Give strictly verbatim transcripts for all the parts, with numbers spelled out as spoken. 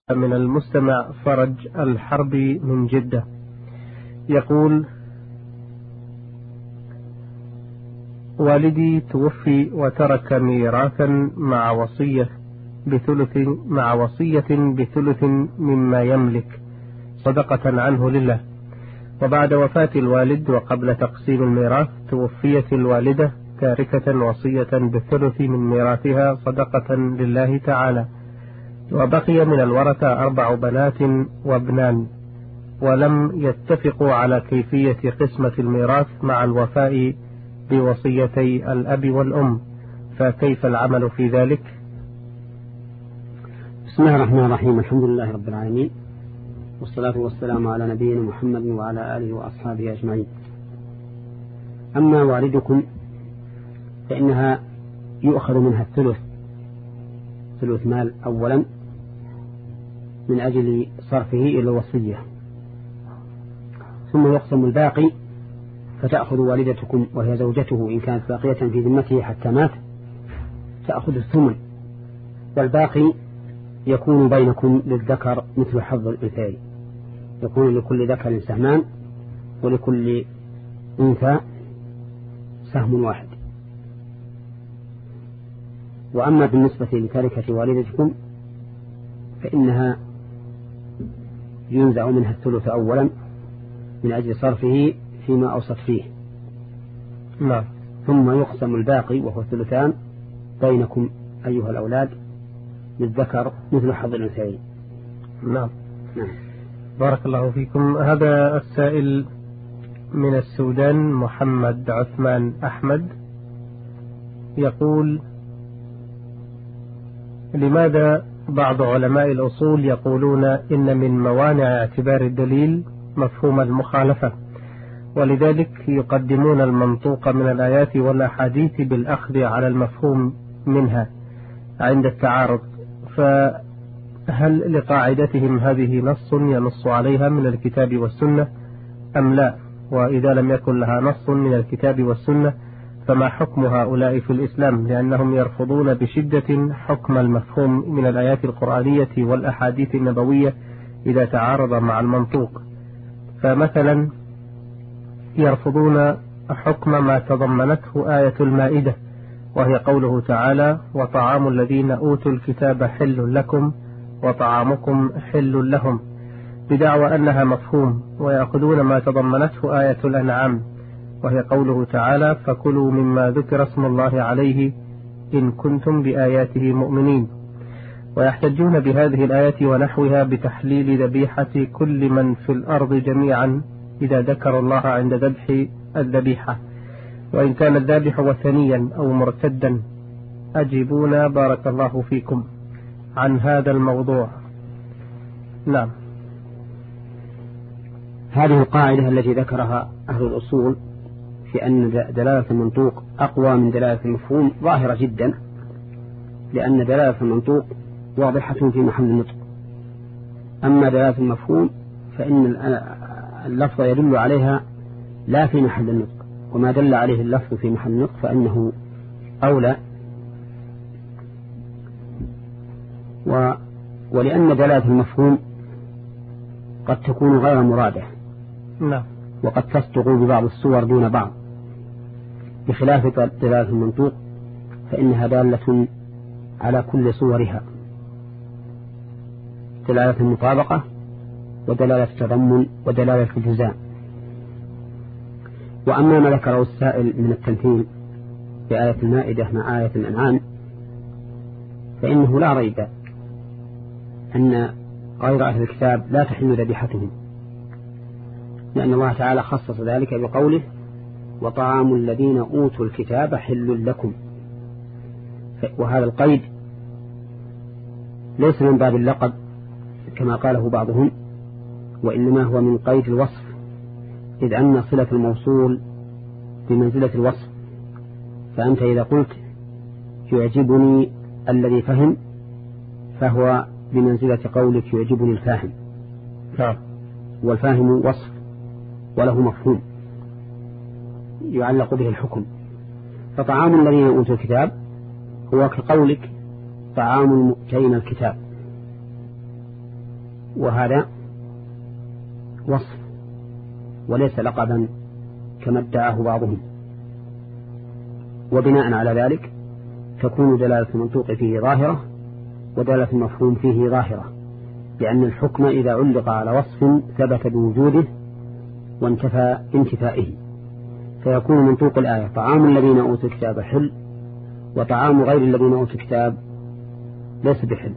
من المستمع فرج الحربي من جدة يقول: والدي توفي وترك ميراثا مع وصية بثلث مع وصية بثلث مما يملك صدقة عنه لله. وبعد وفاة الوالد وقبل تقسيم الميراث توفيت الوالدة تاركة وصية بالثلث من ميراثها صدقة لله تعالى، وبقي من الورثة أربع بنات وابنان، ولم يتفقوا على كيفية قسمة الميراث مع الوفاء بوصيتي الأب والأم، فكيف العمل في ذلك؟ بسم الله الرحمن الرحيم. الحمد لله رب العالمين، والصلاة والسلام على نبينا محمد وعلى آله وأصحابه أجمعين. أما والدكم فإنها يؤخذ منها الثلث ثلث مال أولا من أجل صرفه إلى الوصية، ثم يقسم الباقي، فتأخذ والدتكم وهي زوجته إن كانت باقية في ذمته حتى مات تأخذ الثمن، والباقي يكون بينكم للذكر مثل حظ الأنثيين، يكون لكل ذكر سهمان ولكل أنثى سهم واحد. وأما بالنسبة لتركة والدتكم فإنها ينزع منها الثلث أولا من أجل صرفه فيما أوصت فيه، نعم. ثم يقسم الباقي وهو الثلثان بينكم أيها الأولاد للذكر مثل حظ الأنثيين. نعم. نعم. بارك الله فيكم. هذا السائل من السودان محمد عثمان أحمد يقول: لماذا بعض علماء الأصول يقولون إن من موانع اعتبار الدليل مفهوم المخالفة، ولذلك يقدمون المنطوق من الآيات والأحاديث بالأخذ على المفهوم منها عند التعارض؟ فهل لقاعدتهم هذه نص ينص عليها من الكتاب والسنة أم لا؟ وإذا لم يكن لها نص من الكتاب والسنة فما حكم هؤلاء في الإسلام؟ لأنهم يرفضون بشدة حكم المفهوم من الآيات القرآنية والأحاديث النبوية إذا تعارض مع المنطوق. فمثلا يرفضون حكم ما تضمنته آية المائدة، وهي قوله تعالى: وطعام الذين أوتوا الكتاب حل لكم وطعامكم حل لهم، بدعوى أنها مفهوم. ويأخذون ما تضمنته آية الأنعام، وهي قوله تعالى: فكلوا مما ذكر اسم الله عليه إن كنتم بآياته مؤمنين. ويحتجون بهذه الآية ونحوها بتحليل ذبيحة كل من في الأرض جميعا إذا ذكر الله عند ذبح الذبيحة، وإن كان الذابح وثنيا أو مرتدا. أجيبونا بارك الله فيكم عن هذا الموضوع. نعم. هذه القاعدة التي ذكرها أهل الأصول في أن دلالة المنطوق أقوى من دلالة المفهوم ظاهرة جدا، لأن دلالة المنطوق واضحة في محل النطق، أما دلالة المفهوم فإن اللفظ يدل عليها لا في محل النطق، وما دل عليه اللفظ في محل النطق فإنه أولى. و ولأن دلالة المفهوم قد تكون غير مرادة، نعم، وقد تصدق ببعض الصور دون بعض، بخلاف دلالة المنطوق فإنها دالة على كل صورها، دلالة المطابقة ودلالة التضمن ودلالة الجزاء. وأما ما ذكره السائل من التمثيل بآية المائدة مع آية الأنعام فإنه لا ريب أن غير أهل الكتاب لا تحل ذبيحتهم، لأن الله تعالى خصص ذلك بقوله: وطعام الذين أوتوا الكتاب حل لكم. وهذا القيد ليس من باب اللقب كما قاله بعضهم، وإنما هو من قيد الوصف، إذ أن صلة الموصول بمنزلة الوصف، فأنت إذا قلت يعجبني الذي فهم فهو بمنزلة قولك يعجبني الفاهم، والفاهم وصف وله مفهوم يعلق به الحكم. فطعام الذين أوتوا الكتاب هو كقولك طعام المؤتين الكتاب، وهذا وصف وليس لقبا كما ادعاه بعضهم، وبناء على ذلك تكون دلالة المنطوق فيه ظاهرة ودلالة المفهوم فيه ظاهرة، لأن الحكم إذا علق على وصف ثبت بوجوده وانتفى انتفائه، فيكون منطوق الآية طعام الذين أوتوا الكتاب حل وطعام غير الذين أوتوا الكتاب ليس بحل.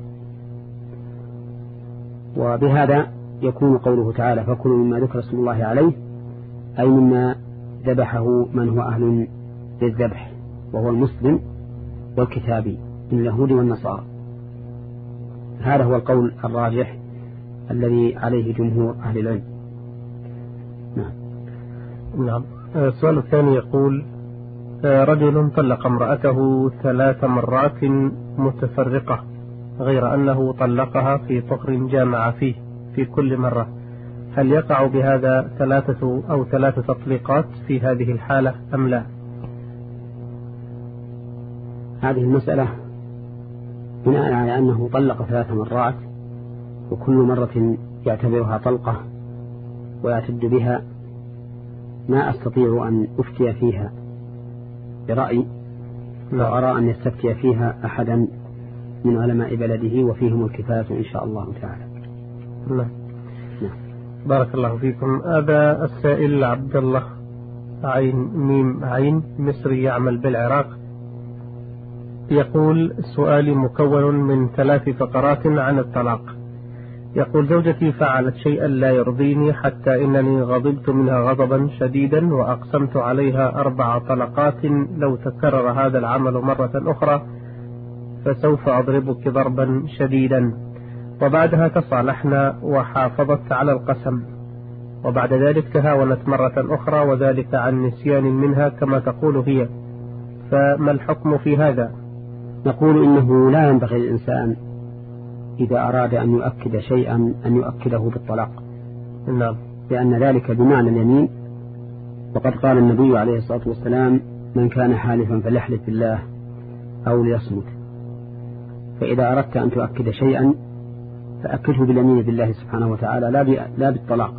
وبهذا يكون قوله تعالى فكلوا مما ذكر اسم الله عليه أي مما ذبحه من هو أهل للذبح، وهو المسلم والكتابي من اليهود والنصارى. هذا هو القول الراجح الذي عليه جمهور أهل العلم. نعم. نعم. السؤال الثاني يقول رجل طلق امرأته ثلاث مرات متفرقة غير أنه طلقها في طهر جامع فيه في كل مرة، هل يقع بهذا ثلاثة أو ثلاث تطليقات في هذه الحالة أم لا؟ هذه المسألة بناء على أنه طلق ثلاث مرات وكل مرة يعتبرها طلقة ويعتد بها، ما أستطيع أن أفتي فيها برأيي، وأرى أن يستفتي فيها أحدا من علماء بلده وفيهم الكفاية إن شاء الله تعالى. نعم. بارك الله فيكم. هذا السائل عبد الله عين ميم عين مصري يعمل بالعراق، يقول سؤالي مكون من ثلاث فقرات عن الطلاق. يقول زوجتي فعلت شيئا لا يرضيني حتى إنني غضبت منها غضبا شديدا وأقسمت عليها أربع طلقات لو تكرر هذا العمل مرة أخرى فسوف أضربك ضربا شديدا، وبعدها تصالحنا وحافظت على القسم، وبعد ذلك تهاونت مرة أخرى وذلك عن نسيان منها كما تقول هي، فما الحكم في هذا؟ نقول إنه لا ينبغي للإنسان إذا أراد أن يؤكد شيئا أن يؤكده بالطلاق. نعم. لأن ذلك بمعنى اليمين، وقد قال النبي عليه الصلاة والسلام من كان حالفا فليحلف بالله أو ليصمت. فإذا أردت أن تؤكد شيئا فأكده باليمين بالله سبحانه وتعالى لا بالطلاق،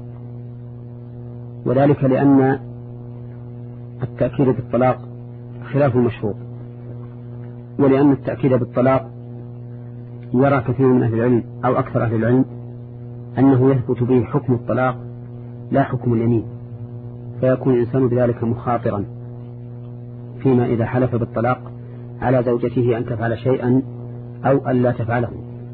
وذلك لأن التأكيد بالطلاق خلاف المشروط، ولأن التأكيد بالطلاق يرى كثير من أهل العلم أو أكثر أهل العلم أنه يثبت به حكم الطلاق لا حكم اليمين، فيكون الإنسان بذلك مخاطرا فيما إذا حلف بالطلاق على زوجته أن تفعل شيئا أو أن لا تفعله.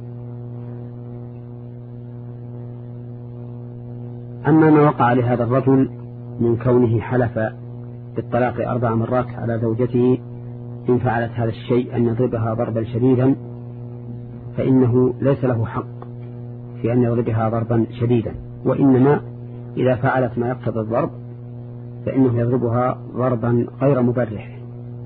أما ما وقع لهذا الرجل من كونه حلف بالطلاق أربع مرات على زوجته إن فعلت هذا الشيء أن يضربها ضربا شديدا، فإنه ليس له حق في أن يضربها ضربا شديدا، وإنما إذا فعلت ما يقتضي الضرب فإنه يضربها ضربا غير مبرح.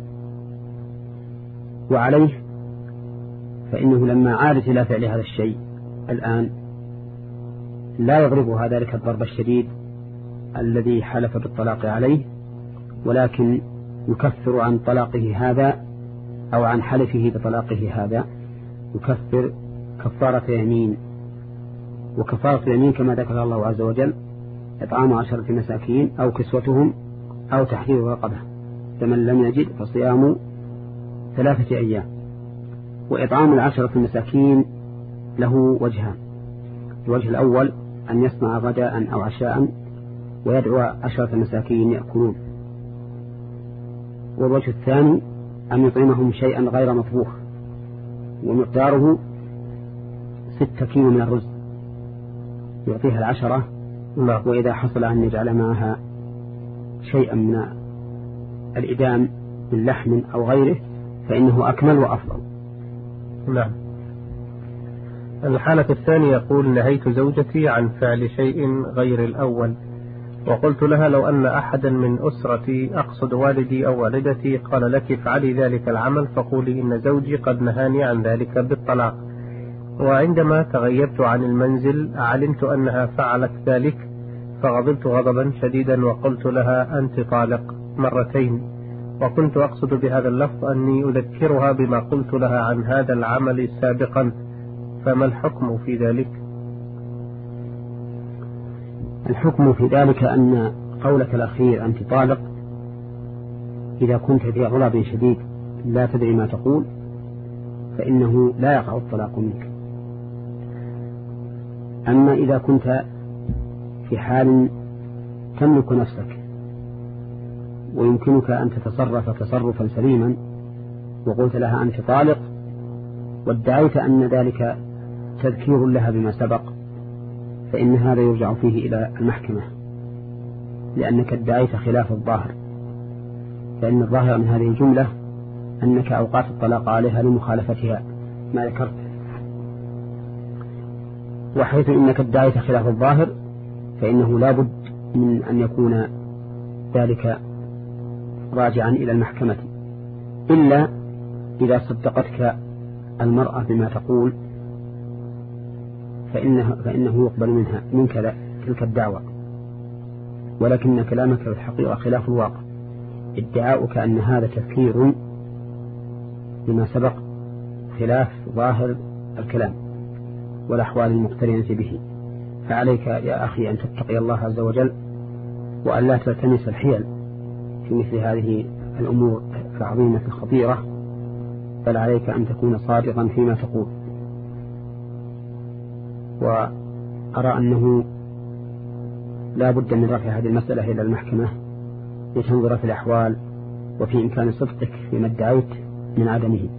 وعليه فإنه لما عادت إلى فعل هذا الشيء الآن لا يضربها ذلك الضرب الشديد الذي حلف بالطلاق عليه، ولكن يكفر عن طلاقه هذا أو عن حلفه بطلاقه هذا، يكفر كفارة يمين. وكفارة يمين كما ذكر الله عز وجل إطعام عشرة مساكين أو كسوتهم أو تحرير رقبة، فمن لم يجد فصيام ثلاثة أيام. وإطعام العشرة المساكين له وجهان: الوجه الأول أن يصنع غداء أو عشاء ويدعو عشرة مساكين يأكلون، والوجه الثاني أن يطعمهم شيئا غير مطبوخ ومقداره ستة كيلو من الرز يعطيها العشرة، وإذا حصل أن يجعل معها شيئا من الإدام من لحم أو غيره فإنه أكمل وأفضل. نعم. الحالة الثانية يقول نهيت زوجتي عن فعل شيء غير الأول، وقلت لها لو أن أحدا من أسرتي أقصد والدي أو والدتي قال لك افعلي ذلك العمل فقولي إن زوجي قد نهاني عن ذلك بالطلاق، وعندما تغيبت عن المنزل علمت أنها فعلت ذلك فغضبت غضبا شديدا وقلت لها أنت طالق مرتين، وكنت أقصد بهذا اللفظ أني أذكرها بما قلت لها عن هذا العمل سابقا، فما الحكم في ذلك؟ الحكم في ذلك أن قولك الأخير أنت طالق إذا كنت في غضب شديد لا تدري ما تقول فإنه لا يقع الطلاق منك. أما إذا كنت في حال تملك نفسك ويمكنك أن تتصرف تصرفا سليما وقلت لها أنت طالق وادعيت أن ذلك تذكير لها بما سبق فإن هذا يرجع فيه إلى المحكمة لأنك ادعيت خلاف الظاهر، فإن الظاهر من هذه الجملة أنك أوقات الطلاق عليها لمخالفتها ما ذكرت، وحيث إنك ادعيت خلاف الظاهر فإنه لا بد من أن يكون ذلك راجعا إلى المحكمة، إلا إذا صدقتك المرأة بما تقول فإنه, فإنه يقبل منها منك تلك الدعوة، ولكن كلامك في الحقيقة خلاف الواقع. ادعاؤك أن هذا تفكير لما سبق خلاف ظاهر الكلام والأحوال المقترنة به، فعليك يا أخي أن تتقي الله عز وجل وأن لا تلتمس الحيل في مثل هذه الأمور العظيمة الخطيرة، بل عليك أن تكون صادقا فيما تقول. وأرى أنه لا بد من رفع هذه المسألة إلى المحكمة لتنظر في الأحوال وفي إمكان صدقك فيما ادعيت من عدمه.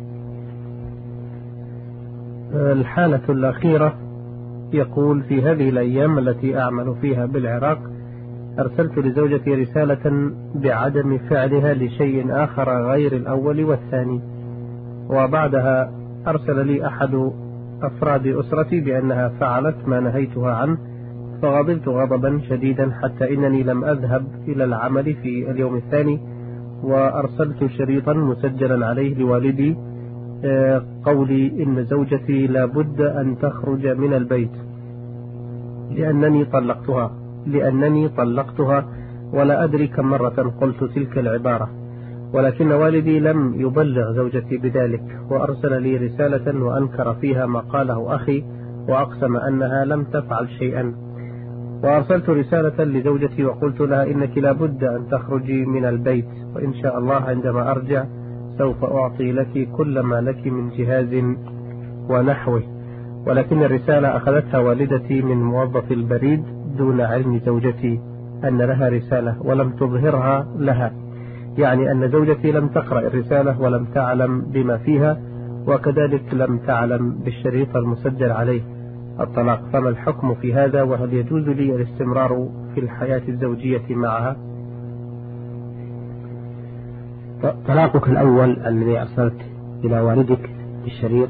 الحالة الأخيرة يقول: في هذه الأيام التي أعمل فيها بالعراق أرسلت لزوجتي رسالة بعدم فعلها لشيء آخر غير الأول والثاني، وبعدها أرسل لي أحد أفراد أسرتي بأنها فعلت ما نهيتها عنه، فغضبت غضبا شديدا حتى إنني لم أذهب إلى العمل في اليوم الثاني، وأرسلت شريطا مسجلا عليه لوالدي قولي إن زوجتي لابد أن تخرج من البيت لأنني طلقتها لأنني طلقتها ولا أدري كم مرة قلت تلك العبارة، ولكن والدي لم يبلغ زوجتي بذلك، وأرسل لي رسالة وأنكر فيها ما قاله أخي وأقسم أنها لم تفعل شيئا. وأرسلت رسالة لزوجتي وقلت لها إنك لابد أن تخرجي من البيت، وإن شاء الله عندما أرجع سوف أعطي لك كل ما لك من جهاز ونحوه، ولكن الرسالة أخذتها والدتي من موظف البريد دون علم زوجتي أن لها رسالة ولم تظهرها لها، يعني أن زوجتي لم تقرأ الرسالة ولم تعلم بما فيها، وكذلك لم تعلم بالشريط المسجل عليه الطلاق. فما الحكم في هذا، وهل يجوز لي الاستمرار في الحياة الزوجية معها؟ طلاقك الأول الذي أرسلت إلى والدك بالشريط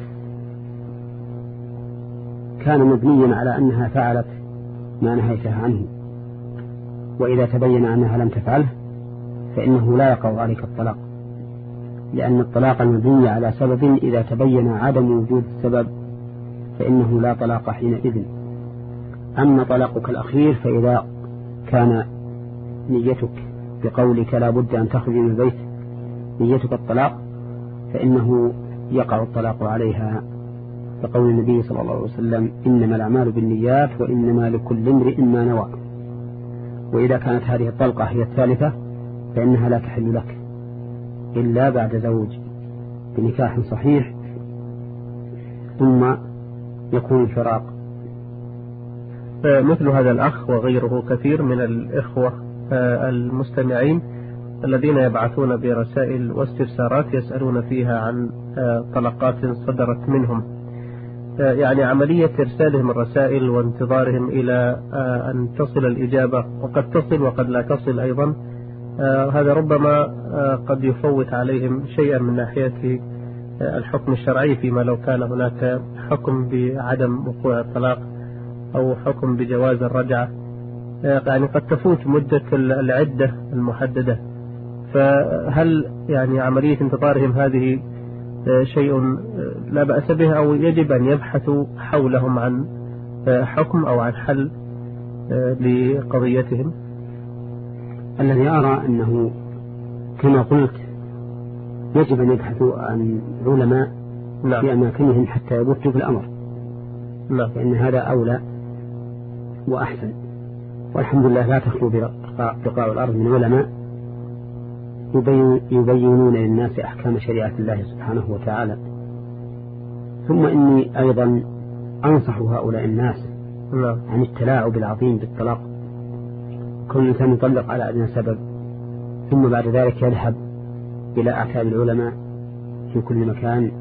كان مبنيا على أنها فعلت ما نهيتها عنه، وإذا تبين أنها لم تفعله فإنه لا يقع عليك الطلاق، لأن الطلاق المبني على سبب إذا تبين عدم وجود السبب فإنه لا طلاق حينئذ. أما طلاقك الأخير فإذا كان نيتك بقولك لا بد أن تخرج من البيت نيتك الطلاق فإنه يقع الطلاق عليها، بقول النبي صلى الله عليه وسلم: إنما الأعمال بالنيات وإنما لكل امرئ ما نوى. وإذا كانت هذه الطلقة هي الثالثة فإنها لا تحل لك إلا بعد زوج بنكاح صحيح ثم يكون الفراق. مثل هذا الأخ وغيره كثير من الإخوة المستمعين الذين يبعثون برسائل واستفسارات يسألون فيها عن طلقات صدرت منهم، يعني عملية إرسالهم الرسائل وانتظارهم إلى أن تصل الإجابة، وقد تصل وقد لا تصل أيضا، هذا ربما قد يفوت عليهم شيئا من ناحية الحكم الشرعي، فيما لو كان هناك حكم بعدم وقوع الطلاق أو حكم بجواز الرجعة، يعني قد تفوت مدة العدة المحددة. فهل يعني عملية انتظارهم هذه شيء لا بأس به، أو يجب أن يبحثوا حولهم عن حكم أو عن حل لقضيتهم؟ الذي أرى أنه كما قلت يجب أن يبحثوا عن علماء نعم. في أماكنهم حتى يبثوا في الأمر، نعم. لأن هذا أولى وأحسن. والحمد لله لا تخلو بقاع الأرض من علماء يبينون للناس أحكام شريعة الله سبحانه وتعالى. ثم إني أيضا أنصح هؤلاء الناس عن التلاعب العظيم بالطلاق. كل إنسان يطلق على أدنى سبب ثم بعد ذلك يذهب إلى أعتاب العلماء في كل مكان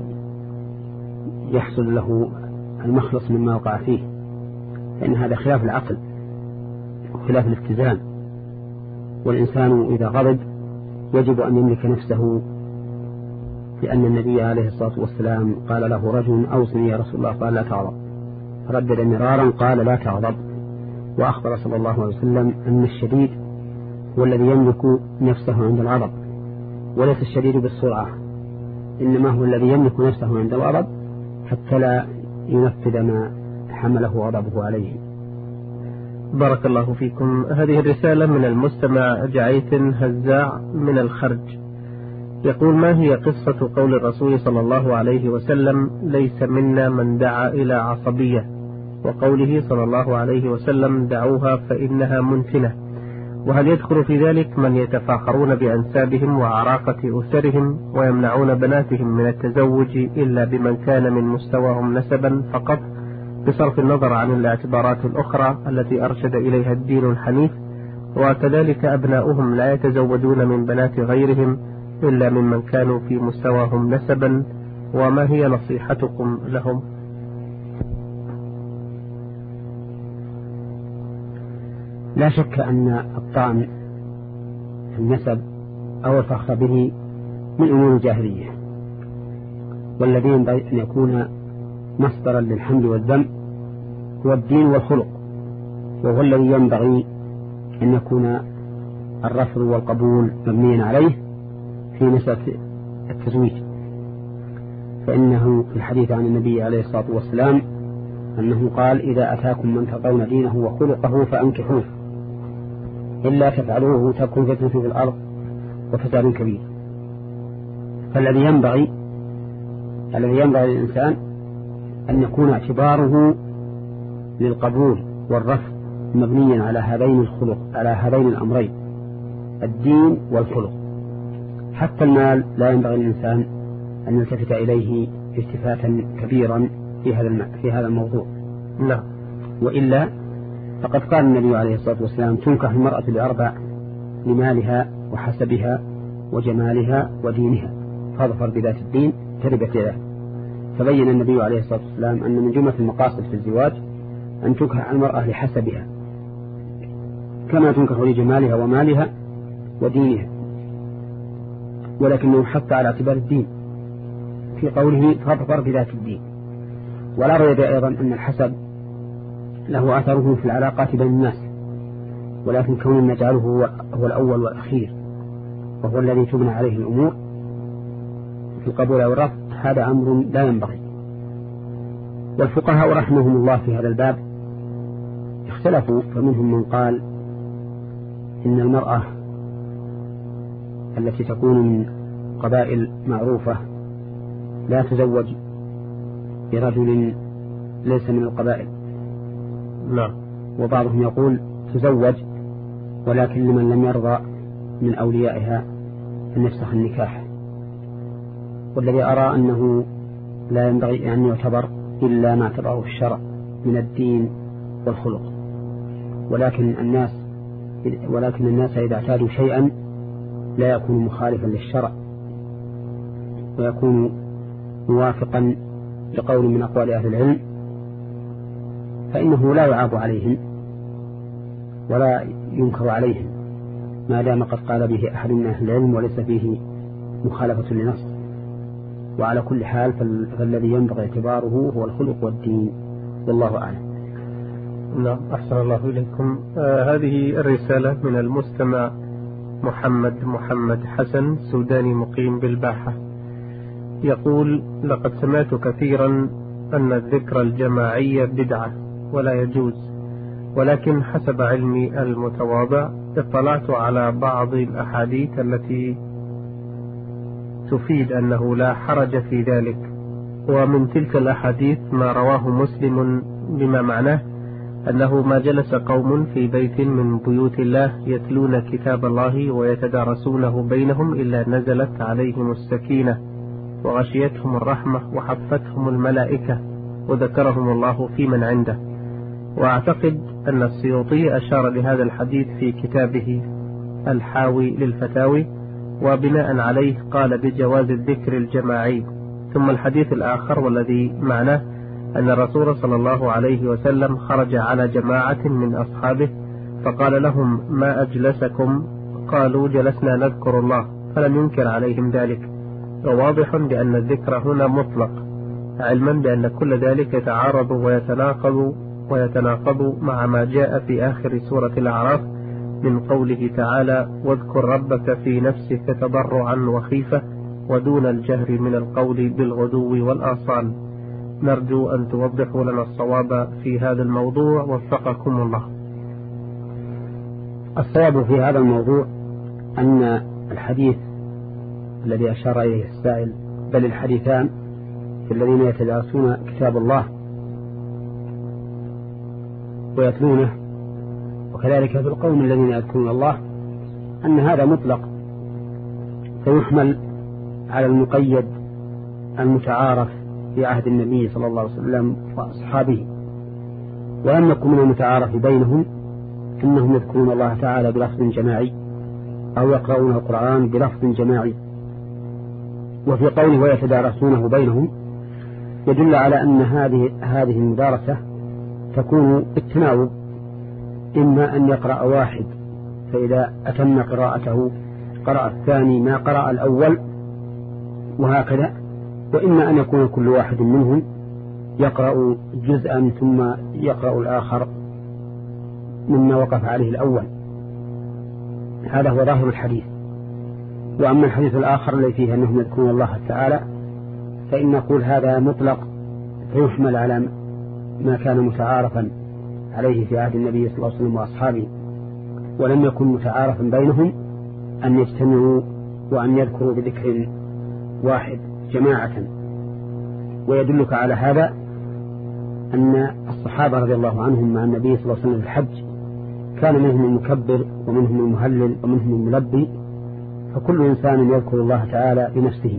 ليحصل له المخلص مما وقع فيه، فإن هذا خلاف العقل وخلاف الاتزان. والإنسان إذا غضب يجب أن يملك نفسه، لأن النبي عليه الصلاة والسلام قال له رجل أوصني يا رسول الله، قال لا تغضب، فردد مرارا قال لا تغضب. وأخبر صلى الله عليه وسلم أن الشديد هو الذي يملك نفسه عند الغضب، وليس الشديد بالسرعة، إنما هو الذي يملك نفسه عند الغضب حتى لا ينفذ ما حمله غضبه عليه. بارك الله فيكم. هذه الرسالة من المستمع جعيت هزاع من الخرج، يقول: ما هي قصة قول الرسول صلى الله عليه وسلم ليس منا من دعا إلى عصبية، وقوله صلى الله عليه وسلم دعوها فإنها منتنة؟ وهل يدخل في ذلك من يتفاخرون بأنسابهم وعراقة أسرهم ويمنعون بناتهم من التزوج إلا بمن كان من مستواهم نسبا فقط، بصرف النظر عن الاعتبارات الأخرى التي أرشد إليها الدين الحنيف؟ وكذلك أبناؤهم لا يتزوجون من بنات غيرهم إلا ممن كانوا في مستواهم نسبا، وما هي نصيحتكم لهم؟ لا شك أن الطعن في النسب أو الفخر به من أمور الجاهلية، والذي ينبغي أن يكون مصدرا للحمد والذم هو الدين والخلق، وهو الذي ينبغي أن يكون الرفض والقبول مبنيا عليه في مسألة التزويج. فإنه في الحديث عن النبي عليه الصلاة والسلام أنه قال: إذا أتاكم من ترضون دينه وخلقه فأنكحوه، إلا تفعلوه تكن فتنة في الأرض وفساد كبير. فالذي ينبغي الذي ينبغي للإنسان أن يكون اعتباره للقبول والرفض مبنيا على هذين الخلق على هذين الأمرين، الدين والخلق. حتى المال لا ينبغي للإنسان أن يلتفت إليه التفاتا كبيرا في هذا في هذا الموضوع. لا. وإلا فقد قال النبي عليه الصلاة والسلام: تنكح المرأة لأربع: لمالها وحسبها وجمالها ودينها، فاظفر بذات الدين تربت يداه. فبين النبي عليه الصلاة والسلام أن من جملة المقاصد في الزواج أن تنكح المرأة لحسبها كما تنكح لجمالها ومالها ودينها، ولكنه حتى على اعتبار الدين في قوله فاظفر بذات الدين. ولا ريب أيضا أن الحسب له أثره في العلاقات بين الناس، ولكن كون نجعله هو الأول والأخير وهو الذي تبنى عليه الأمور في القبول أو الرفض هذا أمر لا ينبغي. والفقهاء رحمهم الله في هذا الباب اختلفوا، فمنهم من قال إن المرأة التي تكون من قبائل معروفة لا تزوج برجل ليس من القبائل. لا. وبعضهم يقول تزوج ولكن لمن لم يرضى من أوليائها أن يفسخ النكاح. والذي أرى أنه لا ينبغي أن يعتبر إلا ما اعتبره الشرع من الدين والخلق، ولكن الناس ولكن الناس إذا اعتادوا شيئا لا يكون مخالفا للشرع ويكون موافقا لقول من أقوال أهل العلم، فإنه لا يعاب عليهم ولا ينكر عليهم ما دام قد قال به أحد من أهل العلم وليس فيه مخالفة لنص. وعلى كل حال فالذي ينبغي اعتباره هو الخلق والدين، والله أعلم. نعم، أحسن الله إليكم. آه هذه الرسالة من المستمع محمد محمد حسن سوداني مقيم بالباحة، يقول: لقد سمعت كثيرا أن الذكر الجماعي بدعة ولا يجوز، ولكن حسب علمي المتواضع اطلعت على بعض الأحاديث التي تفيد أنه لا حرج في ذلك، ومن تلك الأحاديث ما رواه مسلم بما معناه: أنه ما جلس قوم في بيت من بيوت الله يتلون كتاب الله ويتدارسونه بينهم إلا نزلت عليهم السكينة وغشيتهم الرحمة وحفتهم الملائكة وذكرهم الله في من عنده. وأعتقد أن السيوطي أشار لهذا الحديث في كتابه الحاوي للفتاوي، وبناء عليه قال بجواز الذكر الجماعي. ثم الحديث الآخر والذي معناه أن الرسول صلى الله عليه وسلم خرج على جماعة من أصحابه فقال لهم ما أجلسكم؟ قالوا جلسنا نذكر الله، فلم ينكر عليهم ذلك. وواضح بأن الذكر هنا مطلق، علما بأن كل ذلك يتعارض ويتناقض ويتناقض مع ما جاء في آخر سورة الأعراف من قوله تعالى واذكر ربك في نفسك تضرعا وخيفة ودون الجهر من القول بالغدو والآصال. نرجو أن توضحوا لنا الصواب في هذا الموضوع وفقكم الله. الصواب في هذا الموضوع أن الحديث الذي أشار إليه السائل، بل الحديثان في الذين يتدارسون كتاب الله ويتلونه، وكذلك في القوم الذين يذكرون الله، أن هذا مطلق فيحمل على المقيد المتعارف في عهد النبي صلى الله عليه وسلم وأصحابه. ولم يكن من المتعارف بينهم أنهم يذكرون الله تعالى بلفظ جماعي أو يقرؤون القرآن بلفظ جماعي. وفي قوله ويتدارسونه بينهم يدل على أن هذه هذه المدارسة تكون بالتناوب، إما أن يقرأ واحد فإذا أتم قراءته قرأ الثاني ما قرأ الأول وهكذا، وإما أن يكون كل واحد منهم يقرأ جزءا ثم يقرأ الآخر مما وقف عليه الأول. هذا هو ظاهر الحديث. وأما الحديث الآخر الذي فيه أنهم يذكرون الله تعالى فإن نقول هذا مطلق فيحمل على ما كان متعارفا عليه في عهد النبي صلى الله عليه وسلم وأصحابه، ولم يكن متعارفا بينهم أن يجتمعوا وأن يذكروا بذكر واحد جماعة. ويدلك على هذا أن الصحابة رضي الله عنهم مع النبي صلى الله عليه وسلم في الحج كان منهم المكبر ومنهم المهلل ومنهم الملبي، فكل إنسان يذكر الله تعالى بنفسه.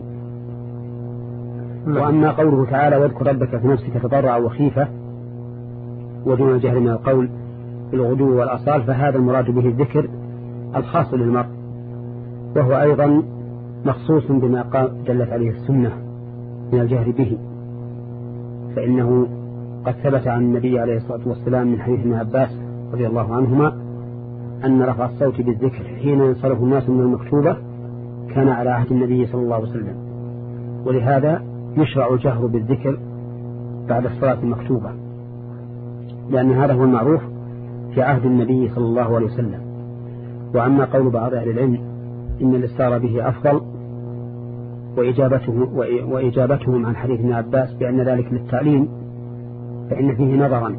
وأما قوله تعالى واذكر ربك في نفسك تضرعا وخيفة ودون الجهر من القول بالغدو والآصال، فهذا المراد به الذكر الخاص للمرء، وهو أيضا مخصوص بما دلت عليه السنة من الجهر به. فإنه قد ثبت عن النبي عليه الصلاة والسلام من حديث ابن عباس رضي الله عنهما أن رفع الصوت بالذكر حين ينصرف الناس من المكتوبة كان على عهد النبي صلى الله عليه وسلم، ولهذا يشرع الجهر بالذكر بعد الصلاة المكتوبة، لأن هذا هو المعروف في عهد النبي صلى الله عليه وسلم. وأما قول بعض أهل العلم إن الإسرار به أفضل وإجابته وإجابتهم عن حديث ابن عباس بأن ذلك للتعليم فإن فيه نظرا،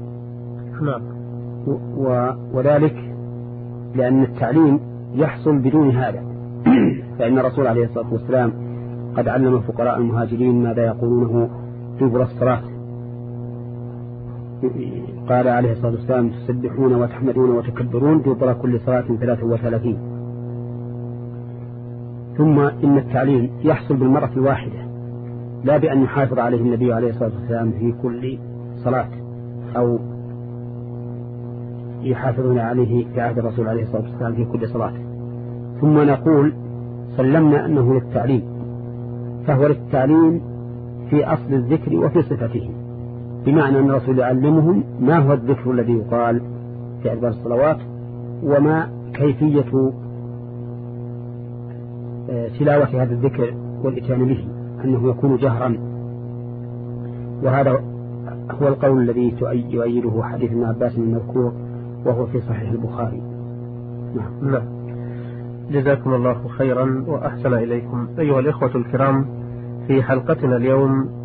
وذلك لأن التعليم يحصل بدون هذا. فإن الرسول عليه الصلاة والسلام قد علم فقراء المهاجرين ماذا يقولونه دبر الصلاة. قال عليه الصلاة والسلام تسبحون وتحمدون وتكبرون دبر كل صلاة ثلاثة وثلاثين. ثم إن التعليم يحصل بالمرة الواحدة، لا بأن يحافظ عليه النبي عليه الصلاة والسلام في كل صلاة أو يحافظون عليه في عهد الرسول عليه الصلاة والسلام في كل صلاة. ثم نقول سلمنا أنه للتعليم، فهو للتعليم في أصل الذكر وفي صفته، بمعنى أن الرسول يعلمهم ما هو الذكر الذي يقال في أدبار الصلوات وما كيفية تلاوة هذا الذكر والإتيان به، أنه يكون جهرا. وهذا هو القول الذي يؤيده حديث ابن عباس المذكور وهو في صحيح البخاري. نعم. نعم. جزاكم الله خيرا وأحسن إليكم. أيها الإخوة الكرام، في حلقتنا اليوم